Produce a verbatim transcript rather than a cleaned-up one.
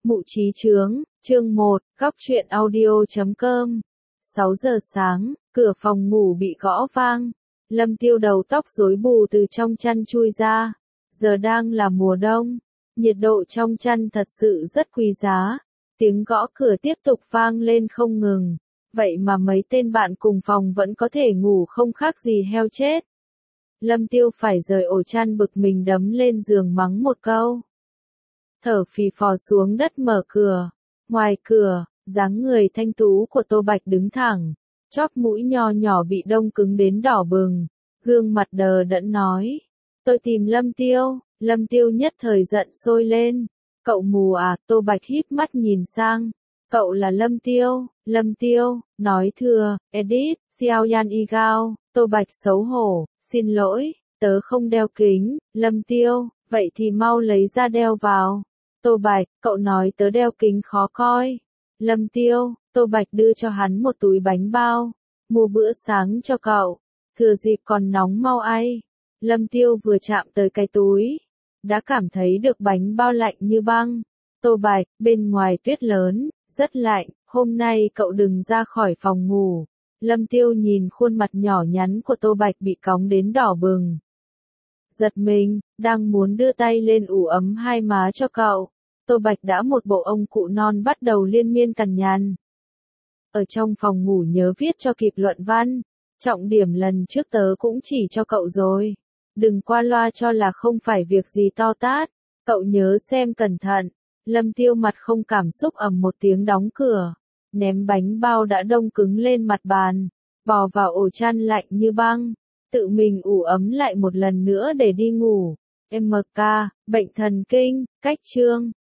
Mụ trí chướng, chương một, góc truyện audio chấm com. sáu giờ sáng, cửa phòng ngủ bị gõ vang. Lâm Tiêu đầu tóc rối bù từ trong chăn chui ra. Giờ đang là mùa đông, nhiệt độ trong chăn thật sự rất quý giá. Tiếng gõ cửa tiếp tục vang lên không ngừng. Vậy mà mấy tên bạn cùng phòng vẫn có thể ngủ không khác gì heo chết. Lâm Tiêu phải rời ổ chăn bực mình đấm lên giường mắng một câu. Thở phì phò xuống đất mở cửa. Ngoài cửa, dáng người thanh tú của Tô Bạch đứng thẳng. Chóp mũi nho nhỏ bị đông cứng đến đỏ bừng. Gương mặt đờ đẫn nói. Tôi tìm Lâm Tiêu. Lâm Tiêu nhất thời giận sôi lên. Cậu mù à? Tô Bạch híp mắt nhìn sang. Cậu là Lâm Tiêu. Lâm Tiêu, nói thừa, edit, Xiao Yan Y Gao. Tô Bạch xấu hổ, xin lỗi, tớ không đeo kính. Lâm Tiêu, vậy thì mau lấy ra đeo vào. Tô Bạch, cậu nói tớ đeo kính khó coi. Lâm Tiêu, Tô Bạch đưa cho hắn một túi bánh bao. Mua bữa sáng cho cậu. Thừa dịp còn nóng mau ai. Lâm Tiêu vừa chạm tới cái túi. Đã cảm thấy được bánh bao lạnh như băng. Tô Bạch, bên ngoài tuyết lớn, rất lạnh, hôm nay cậu đừng ra khỏi phòng ngủ. Lâm Tiêu nhìn khuôn mặt nhỏ nhắn của Tô Bạch bị cóng đến đỏ bừng. Giật mình, đang muốn đưa tay lên ủ ấm hai má cho cậu. Tô Bạch đã một bộ ông cụ non bắt đầu liên miên cằn nhằn. Ở trong phòng ngủ nhớ viết cho kịp luận văn. Trọng điểm lần trước tớ cũng chỉ cho cậu rồi. Đừng qua loa cho là không phải việc gì to tát. Cậu nhớ xem cẩn thận. Lâm Tiêu mặt không cảm xúc ầm một tiếng đóng cửa. Ném bánh bao đã đông cứng lên mặt bàn. Bò vào ổ chăn lạnh như băng. Tự mình ủ ấm lại một lần nữa để đi ngủ. em ca, bệnh thần kinh, cách chương.